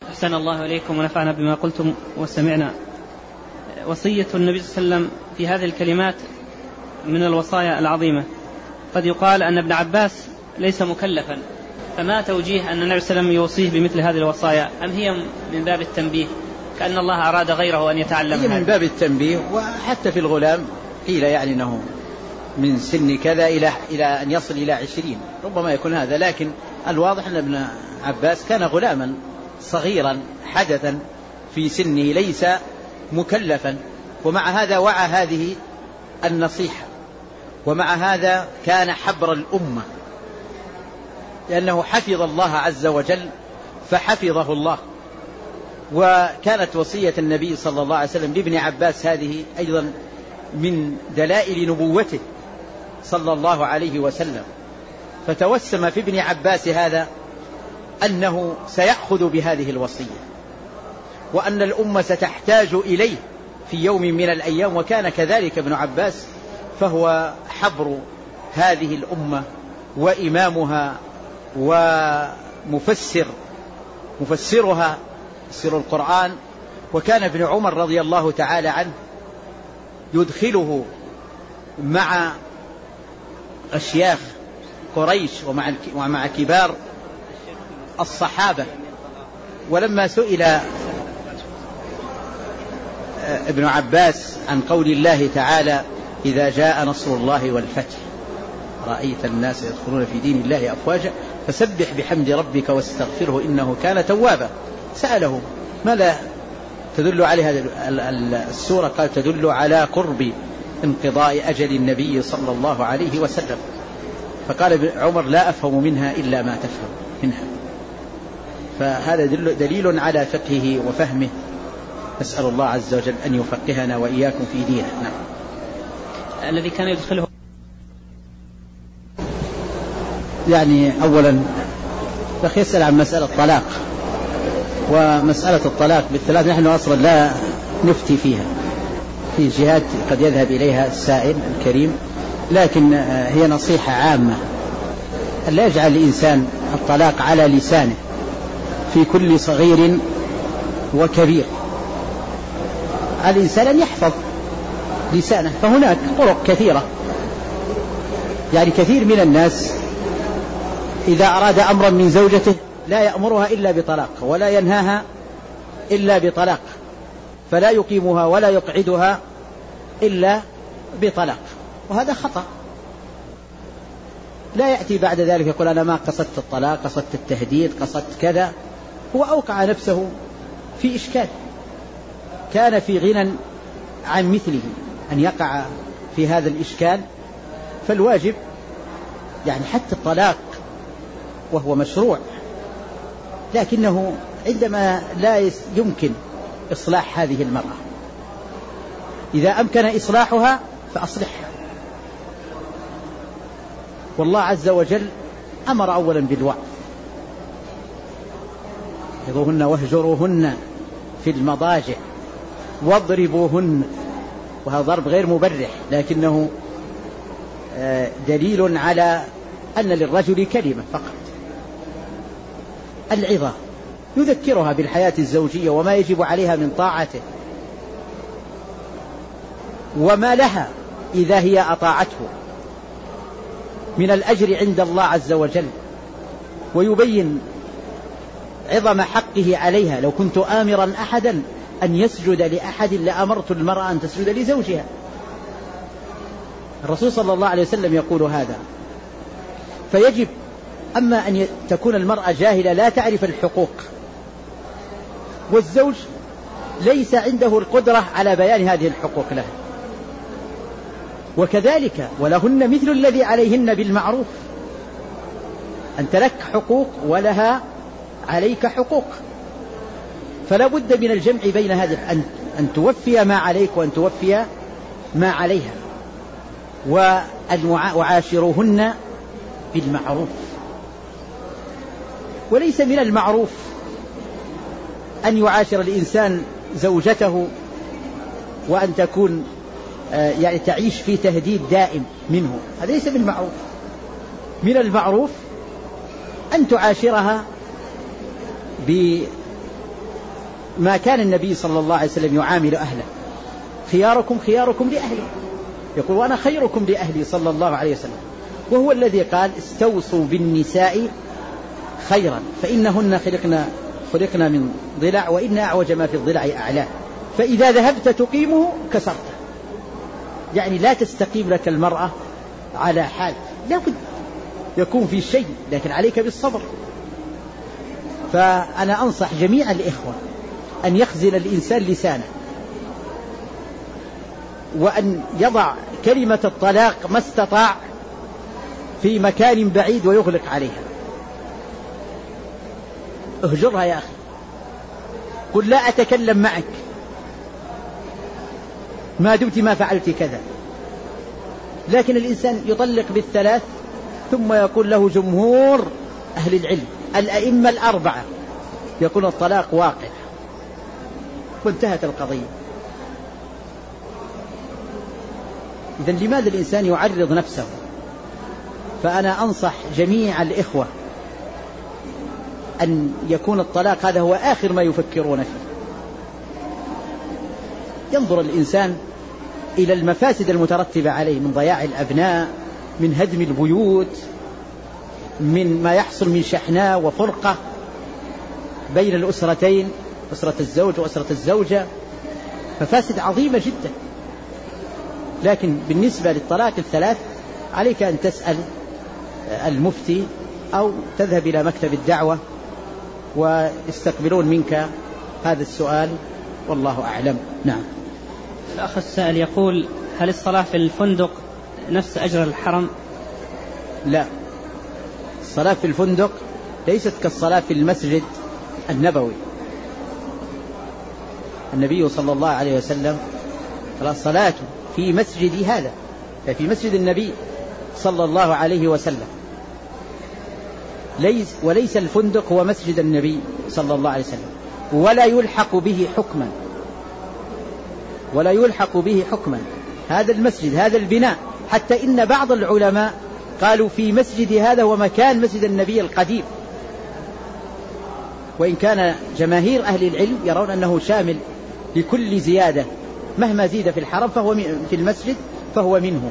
أحسن الله إليكم ونفعنا بما قلتم وسمعنا. وصية النبي صلى الله عليه وسلم في هذه الكلمات من الوصايا العظيمة. قد يقال أن ابن عباس ليس مكلفا، فما توجيه أن النبي صلى الله عليه وسلم يوصيه بمثل هذه الوصايا؟ أم هي من باب التنبيه كأن الله أراد غيره أن يتعلم؟ هي من باب التنبيه، وحتى في الغلام قيل يعني أنه من سن كذا إلى أن يصل إلى 20 ربما يكون هذا، لكن الواضح أن ابن عباس كان غلاما صغيرا حدثا في سنه ليس مكلفا، ومع هذا وعى هذه النصيحة، ومع هذا كان حبر الأمة لأنه حفظ الله عز وجل فحفظه الله. وكانت وصية النبي صلى الله عليه وسلم لابن عباس هذه أيضا من دلائل نبوته صلى الله عليه وسلم، فتوسم في ابن عباس هذا أنه سيأخذ بهذه الوصية، وأن الأمة ستحتاج إليه في يوم من الأيام، وكان كذلك ابن عباس، فهو حبر هذه الأمة وإمامها ومفسرها سر القرآن. وكان ابن عمر رضي الله تعالى عنه يدخله مع أشياخ قريش ومع كبار الصحابة. ولما سئل ابن عباس عن قول الله تعالى إذا جاء نصر الله والفتح رأيت الناس يدخلون في دين الله أفواجا فسبح بحمد ربك واستغفره إنه كان توابا، سأله ما لا تدل عليه هذه السورة؟ قال تدل على قرب انقضاء أجل النبي صلى الله عليه وسلم. فقال ابن عمر لا أفهم منها إلا ما تفهم منها. فهذا دليل على فقهه وفهمه. نسأل الله عز وجل أن يفقهنا وإياكم في دينه. نعم. الذي كان يدخله يعني أولا يسأل عن مسألة الطلاق، ومسألة الطلاق بالثلاث نحن أصلا لا نفتي فيها، في جهات قد يذهب إليها السائل الكريم، لكن هي نصيحة عامة أن لا يجعل الإنسان الطلاق على لسانه في كل صغير وكبير. الإنسان أن يحفظ لسانه، فهناك طرق كثيرة، يعني كثير من الناس إذا أراد أمرا من زوجته لا يأمرها إلا بطلاق ولا ينهاها إلا بطلاق، فلا يقيمها ولا يقعدها إلا بطلاق، وهذا خطأ. لا يأتي بعد ذلك يقول أنا ما قصدت الطلاق، قصدت التهديد، قصدت كذا. هو أوقع نفسه في إشكال، كان في غنى عن مثله أن يقع في هذا الإشكال. فالواجب يعني حتى الطلاق وهو مشروع، لكنه عندما لا يمكن إصلاح هذه المرأة، إذا أمكن إصلاحها فأصلحها. والله عز وجل أمر أولا بالوعظ، خذوهن واهجروهن في المضاجع واضربوهن، وهذا ضرب غير مبرح، لكنه دليل على أن للرجل كلمة فقط. العظة يذكرها بالحياة الزوجية وما يجب عليها من طاعته وما لها إذا هي أطاعته من الأجر عند الله عز وجل، ويبين عظم حقه عليها. لو كنت آمرا أحدا أن يسجد لأحد لأمرت المرأة أن تسجد لزوجها. الرسول صلى الله عليه وسلم يقول هذا. فيجب أما أن تكون المرأة جاهلة لا تعرف الحقوق، والزوج ليس عنده القدرة على بيان هذه الحقوق له، وكذلك ولهن مثل الذي عليهن بالمعروف، أنت لك حقوق ولها عليك حقوق، فلا بد من الجمع بين هذه، أن توفي ما عليك وأن توفي ما عليها، وعاشروهن بالمعروف. وليس من المعروف أن يعاشر الإنسان زوجته وأن تكون يعني تعيش في تهديد دائم منه، هذا ليس من المعروف. من المعروف أن تعاشرها ما كان النبي صلى الله عليه وسلم يعامل أهله، خياركم خياركم لأهله، يقول وأنا خيركم لأهلي صلى الله عليه وسلم، وهو الذي قال استوصوا بالنساء خيرا فإنهن خلقنا من ضلع وإن أعوج ما في الضلع أعلاه، فإذا ذهبت تقيمه كسرته، يعني لا تستقيم لك المرأة على حال، لا بد يكون في شيء، لكن عليك بالصبر. فأنا أنصح جميع الإخوة أن يخزن الإنسان لسانه، وأن يضع كلمة الطلاق ما استطاع في مكان بعيد ويغلق عليها. اهجرها يا أخي، قل لا أتكلم معك ما دمت ما فعلت كذا. لكن الإنسان يطلق بالثلاث ثم يقول له جمهور أهل العلم الأئمة الأربعة يقول الطلاق واقع، وانتهت القضية. إذن لماذا الإنسان يعرض نفسه؟ فأنا أنصح جميع الإخوة أن يكون الطلاق هذا هو آخر ما يفكرون فيه. ينظر الإنسان إلى المفاسد المترتبة عليه من ضياع الأبناء، من هدم البيوت، من ما يحصل من شحناء وفرقة بين الأسرتين، أسرة الزوج وأسرة الزوجة، مفاسد عظيمة جدا. لكن بالنسبة للطلاق الثلاث عليك أن تسأل المفتي أو تذهب إلى مكتب الدعوة ويستقبلون منك هذا السؤال، والله أعلم. نعم. الأخ السائل يقول هل الصلاة في الفندق نفس أجر الحرم؟ لا، الصلاة في الفندق ليست كالصلاة في المسجد النبوي. النبي صلى الله عليه وسلم الصلاة في مسجد هذا، في مسجد النبي صلى الله عليه وسلم، وليس الفندق هو مسجد النبي صلى الله عليه وسلم، ولا يلحق به حكما هذا المسجد، هذا البناء. حتى إن بعض العلماء قالوا في مسجد هذا ومكان مسجد النبي القديم، وإن كان جماهير أهل العلم يرون أنه شامل لكل زيادة، مهما زيد في الحرم فهو في المسجد فهو منه.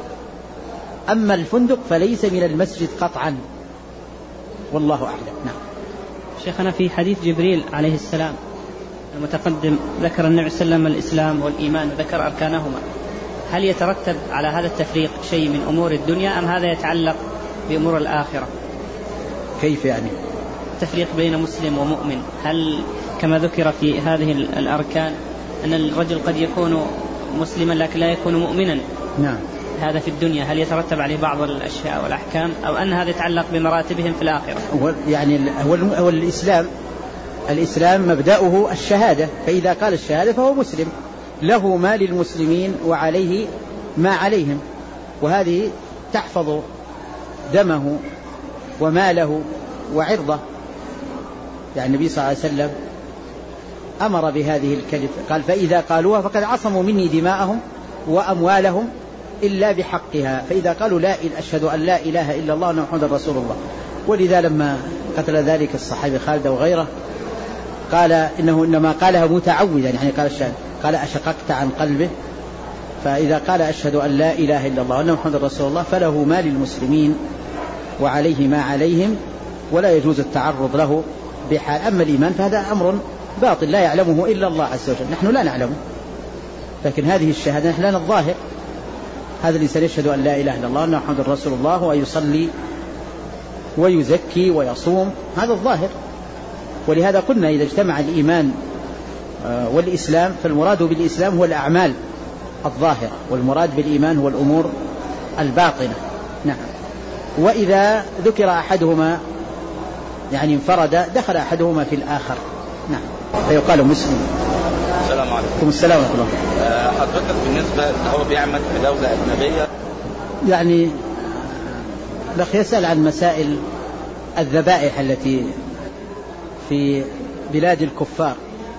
أما الفندق فليس من المسجد قطعا، والله أعلم. نعم. شيخنا في حديث جبريل عليه السلام المتقدم ذكر النبي صلى الله عليه وسلم الإسلام والإيمان وذكر أركانهما، هل يترتب على هذا التفريق شيء من أمور الدنيا أم هذا يتعلق بأمور الآخرة؟ كيف يعني؟ التفريق بين مسلم ومؤمن، هل كما ذكر في هذه الأركان أن الرجل قد يكون مسلما لكن لا يكون مؤمنا؟ نعم. هذا في الدنيا هل يترتب عليه بعض الأشياء والأحكام، أو أن هذا يتعلق بمراتبهم في الآخرة؟ هو الإسلام مبدأه الشهادة، فإذا قال الشهادة فهو مسلم، له ما للمسلمين وعليه ما عليهم، وهذه تحفظ دمه وماله وعرضه. يعني النبي صلى الله عليه وسلم أمر بهذه الكلمة، قال فإذا قالوها فقد عصموا مني دماءهم وأموالهم إلا بحقها، فإذا قالوا لا أشهد أن لا إله إلا الله وأن محمدا رسول الله. ولذا لما قتل ذلك الصحابي خالد وغيره قال إنه إنما قالها متعودا، يعني قال الشهادة، قال أشققت عن قلبه، فإذا قال أشهد أن لا إله إلا الله وأن محمدا رسول الله فله ما للمسلمين وعليه ما عليهم، ولا يجوز التعرض له بحال. أما الإيمان فهذا أمر باطل لا يعلمه إلا الله عز وجل، نحن لا نعلمه، لكن هذه الشهادة نحن لنا الظاهر. هذا الإنسان يشهد أن لا إله إلا الله وأن محمدا رسول الله ويصلي ويزكي ويصوم، هذا الظاهر. ولهذا قلنا إذا اجتمع الإيمان والإسلام فالمراد بالإسلام هو الأعمال الظاهرة، والمراد بالإيمان هو الأمور الباطنة. نعم. وإذا ذكر أحدهما يعني انفرد دخل أحدهما في الآخر. نعم. فيقال مسلم. السلام عليكم. السلام ورحمة الله. حضرتك بالنسبة هو بيعمل في دولة أجنبية، يعني الأخ يسأل عن مسائل الذبائح التي في بلاد الكفار،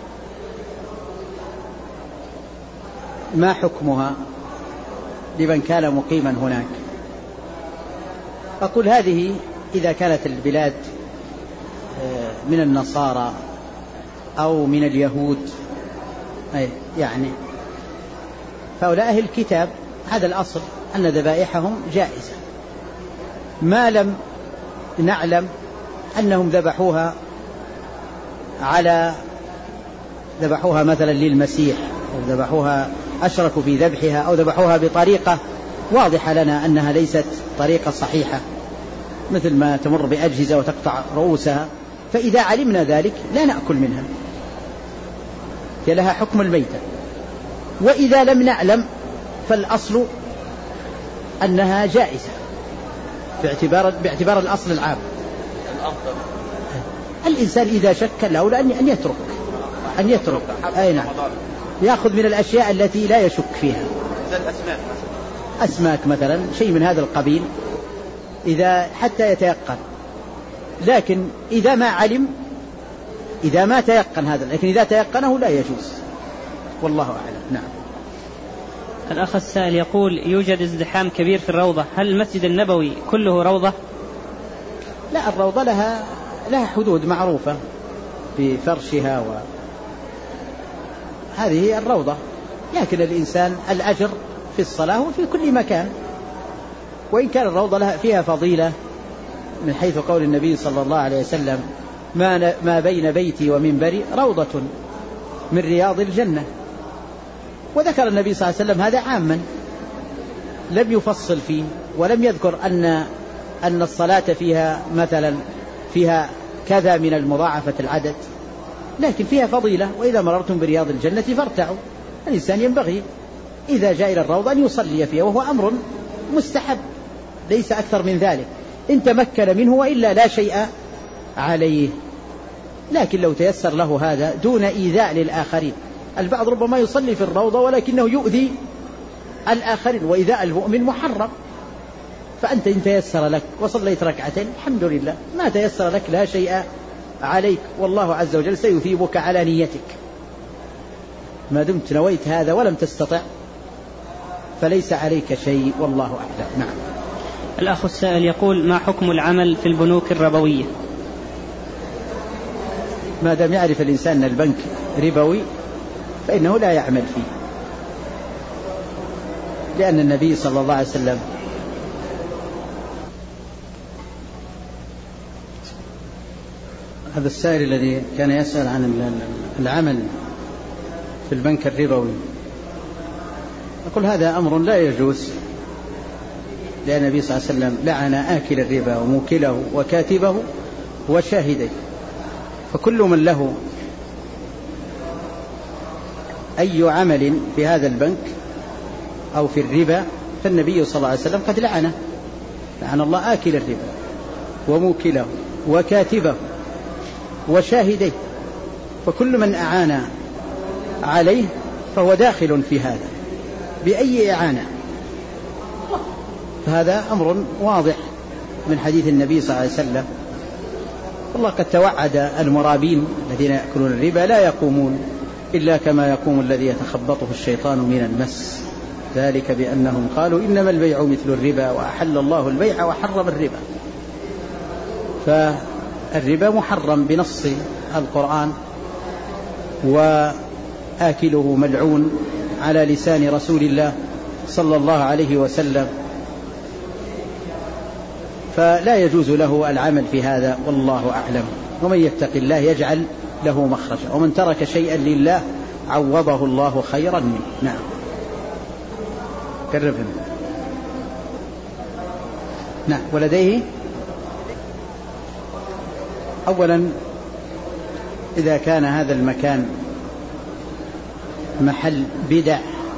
ما حكمها لمن كان مقيما هناك؟ أقول هذه إذا كانت البلاد من النصارى أو من اليهود، يعني فهؤلاء أهل الكتاب هذا الأصل أن ذبائحهم جائزة، ما لم نعلم أنهم ذبحوها مثلا للمسيح، أو ذبحوها أشركوا في ذبحها، أو ذبحوها بطريقة واضحة لنا أنها ليست طريقة صحيحة، مثل ما تمر بأجهزة وتقطع رؤوسها، فإذا علمنا ذلك لا نأكل منها، لها حكم الميتة. وإذا لم نعلم فالأصل أنها جائزة باعتبار الأصل العام. الإنسان إذا شك الأولى أن يترك أي نعم، يأخذ من الأشياء التي لا يشك فيها، أسماك مثلا، شيء من هذا القبيل، إذا حتى يتيقن. لكن إذا ما علم، إذا ما تيقن هذا، لكن إذا تيقنه لا يجوز، والله أعلم. نعم. الأخ السائل يقول: يوجد ازدحام كبير في الروضة، هل المسجد النبوي كله روضة؟ لا، الروضة لها حدود معروفة بفرشها، هذه الروضة، لكن الإنسان الأجر في الصلاة وفي كل مكان، وإن كان الروضة فيها فضيلة من حيث قول النبي صلى الله عليه وسلم: ما بين بيتي ومنبري روضة من رياض الجنة. وذكر النبي صلى الله عليه وسلم هذا عاما، لم يفصل فيه، ولم يذكر أن الصلاة فيها مثلا فيها كذا من المضاعفة العدد، لكن فيها فضيلة: وإذا مررتم برياض الجنة فارتعوا. الإنسان ينبغي إذا جاء إلى الروضة أن يصلي فيها، وهو أمر مستحب ليس أكثر من ذلك، إن تمكن منه، وإلا لا شيء عليه. لكن لو تيسر له هذا دون إيذاء للآخرين، البعض ربما يصلي في الروضة ولكنه يؤذي الآخرين، وإيذاء المؤمن محرم. فأنت إن تيسر لك وصليت ركعتين الحمد لله، ما تيسر لك لا شيء عليك، والله عز وجل سيثيبك على نيتك، ما دمت نويت هذا ولم تستطع فليس عليك شيء، والله أعلم. نعم. الأخ السائل يقول: ما حكم العمل في البنوك الربوية؟ ما دام يعرف الإنسان أن البنك ربوي فإنه لا يعمل فيه، لأن النبي صلى الله عليه وسلم هذا السائل الذي كان يسأل عن العمل في البنك الربوي، أقول هذا أمر لا يجوز، لأن النبي صلى الله عليه وسلم لعن آكل الربا وموكله وكاتبه وشاهده، فكل من له أي عمل في هذا البنك أو في الربا فالنبي صلى الله عليه وسلم قد لعن الله آكل الربا وموكله وكاتبه وشاهده، فكل من أعان عليه فهو داخل في هذا بأي إعانة. فهذا أمر واضح من حديث النبي صلى الله عليه وسلم. الله قد توعد المرابين الذين يأكلون الربا لا يقومون إلا كما يقوم الذي يتخبطه الشيطان من المس، ذلك بأنهم قالوا إنما البيع مثل الربا وأحل الله البيع وحرم الربا. فالربا محرم بنص القرآن، وآكله ملعون على لسان رسول الله صلى الله عليه وسلم، فلا يجوز له العمل في هذا، والله أعلم. ومن يتق الله يجعل له مخرجا، ومن ترك شيئا لله عوضه الله خيرا منه. نعم. قربنا. نعم. ولديه أولا إذا كان هذا المكان محل بدع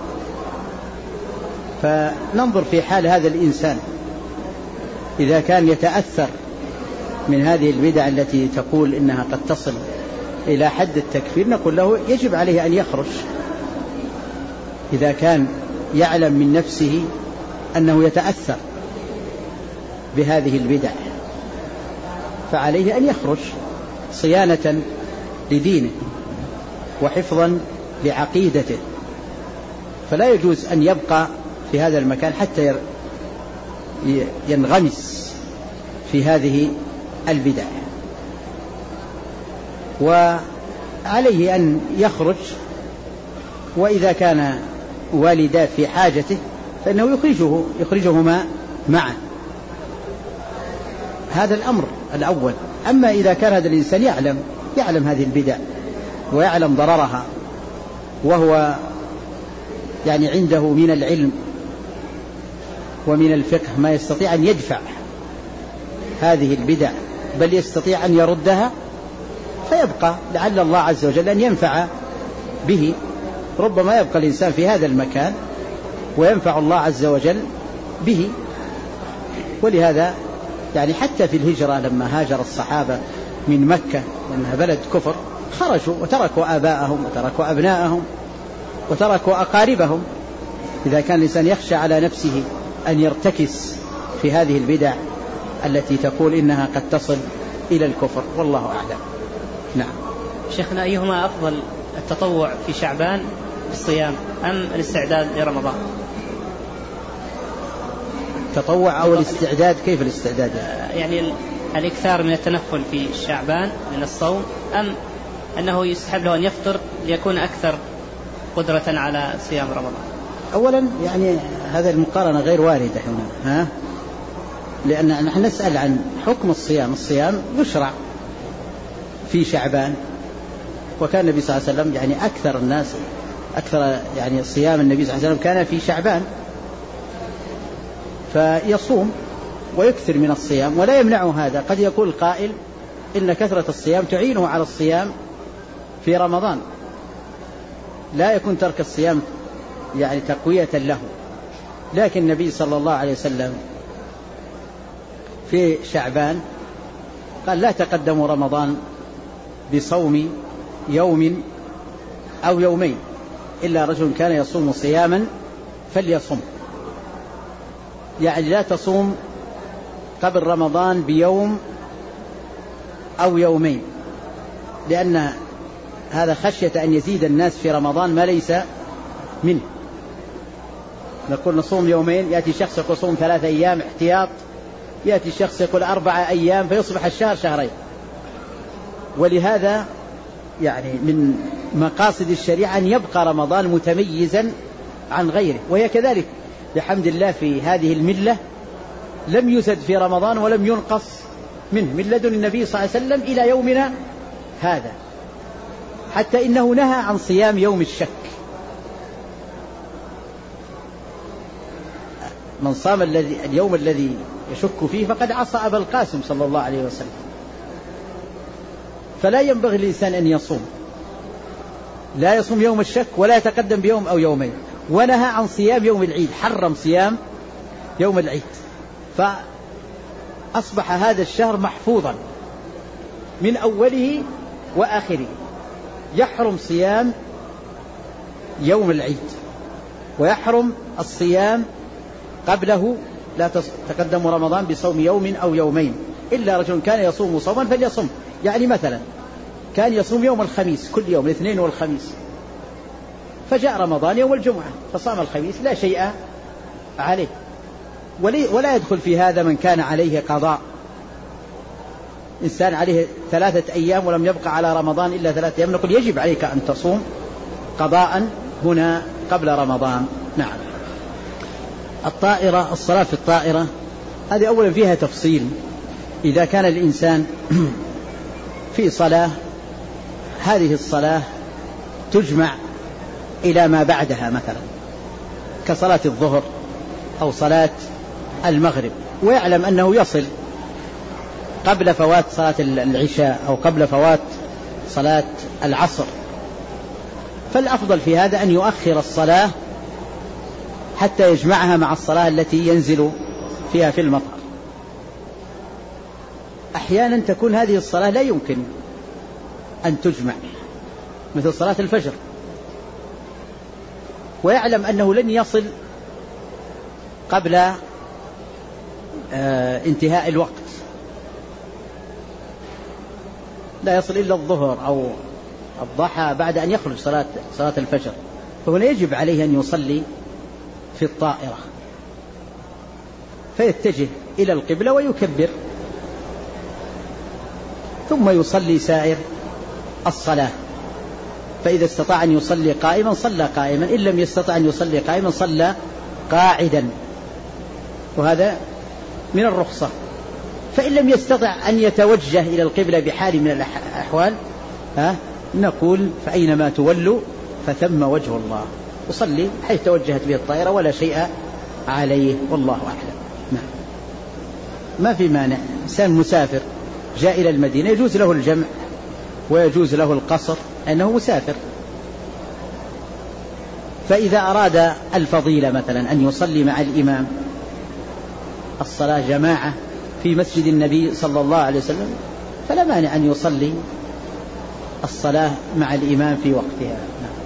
فننظر في حال هذا الإنسان، إذا كان يتأثر من هذه البدع التي تقول إنها قد تصل إلى حد التكفير، نقول له يجب عليه أن يخرج. إذا كان يعلم من نفسه أنه يتأثر بهذه البدع فعليه أن يخرج صيانة لدينه وحفظا لعقيدته، فلا يجوز أن يبقى في هذا المكان حتى ينغمس في هذه البدع. عليه أن يخرج، وإذا كان والداه في حاجته فإنه يخرجهما معا. هذا الأمر الأول. أما إذا كان هذا الإنسان يعلم هذه البدع ويعلم ضررها، وهو يعني عنده من العلم ومن الفقه ما يستطيع أن يدفع هذه البدع، بل يستطيع أن يردها، فيبقى لعل الله عز وجل أن ينفع به. ربما يبقى الإنسان في هذا المكان وينفع الله عز وجل به. ولهذا يعني حتى في الهجرة لما هاجر الصحابة من مكة لأنها بلد كفر، خرجوا وتركوا آباءهم وتركوا أبناءهم وتركوا أقاربهم. إذا كان الإنسان يخشى على نفسه أن يرتكس في هذه البدع التي تقول إنها قد تصل إلى الكفر، والله أعلم. نعم. شيخنا، أيهما أفضل، التطوع في شعبان بالصيام أم الاستعداد لرمضان؟ التطوع أو الاستعداد؟ كيف الاستعداد؟ يعني الإكثار من التنفل في شعبان من الصوم، أم أنه يستحب له أن يفطر ليكون أكثر قدرة على صيام رمضان؟ أولا يعني هذا المقارنة غير واردة هنا، لأن نحن نسأل عن حكم الصيام. الصيام يشرع في شعبان، وكان النبي صلى الله عليه وسلم يعني أكثر يعني صيام النبي صلى الله عليه وسلم كان في شعبان، فيصوم ويكثر من الصيام ولا يمنعه هذا. قد يقول قائل إن كثرة الصيام تعينه على الصيام في رمضان، لا يكون ترك الصيام يعني تقوية له. لكن النبي صلى الله عليه وسلم في شعبان قال: لا تقدموا رمضان بصوم يوم أو يومين إلا رجل كان يصوم صياما فليصم. يعني لا تصوم قبل رمضان بيوم أو يومين، لأن هذا خشية أن يزيد الناس في رمضان ما ليس منه. نقول نصوم يومين، يأتي شخص يقول صوم 3 أيام احتياط، يأتي شخص يقول 4 أيام، فيصبح الشهر شهرين. ولهذا يعني من مقاصد الشريعة أن يبقى رمضان متميزا عن غيره، وهي كذلك بحمد الله في هذه الملة لم يزد في رمضان ولم ينقص منه من لدن النبي صلى الله عليه وسلم إلى يومنا هذا، حتى إنه نهى عن صيام يوم الشك. من صام اليوم الذي يشك فيه فقد عصى أبا القاسم صلى الله عليه وسلم. فلا ينبغي الإنسان أن يصوم، لا يصوم يوم الشك ولا يتقدم بيوم أو يومين. ونهى عن صيام يوم العيد، حرم صيام يوم العيد، فأصبح هذا الشهر محفوظا من أوله وآخره. يحرم صيام يوم العيد ويحرم الصيام قبله. لا تقدم رمضان بصوم يوم أو يومين إلا رجل كان يصوم صوما فليصم. يعني مثلا كان يصوم يوم الخميس كل يوم، الاثنين والخميس، فجاء رمضان يوم الجمعة فصام الخميس، لا شيء عليه. ولا يدخل في هذا من كان عليه قضاء. إنسان عليه 3 أيام ولم يبقى على رمضان إلا 3 أيام، نقول يجب عليك أن تصوم قضاء هنا قبل رمضان. نعم. الطائرة، الصلاة في الطائرة هذه أولا فيها تفصيل. إذا كان الإنسان في صلاة، هذه الصلاة تجمع إلى ما بعدها، مثلا كصلاة الظهر أو صلاة المغرب، ويعلم أنه يصل قبل فوات صلاة العشاء أو قبل فوات صلاة العصر، فالأفضل في هذا أن يؤخر الصلاة حتى يجمعها مع الصلاة التي ينزل فيها في المطر. أحيانا تكون هذه الصلاة لا يمكن أن تجمع، مثل صلاة الفجر، ويعلم أنه لن يصل قبل انتهاء الوقت، لا يصل إلا الظهر أو الضحى بعد أن يخرج صلاة الفجر، فهنا يجب عليه أن يصلي في الطائرة، فيتجه إلى القبلة ويكبر ثم يصلي سائر الصلاة. فإذا استطاع أن يصلي قائما صلى قائما، إن لم يستطع أن يصلي قائما صلى قاعدا، وهذا من الرخصة. فإن لم يستطع أن يتوجه إلى القبلة بحال من الأحوال نقول فأينما تولوا فثم وجه الله، وصلي حيث توجهت به الطائرة ولا شيء عليه، والله أعلم. نعم. ما في مانع، إنسان مسافر جاء إلى المدينة يجوز له الجمع ويجوز له القصر لأنه مسافر. فإذا أراد الفضيلة مثلا أن يصلي مع الإمام الصلاة جماعة في مسجد النبي صلى الله عليه وسلم فلا مانع أن يصلي الصلاة مع الإمام في وقتها. نعم.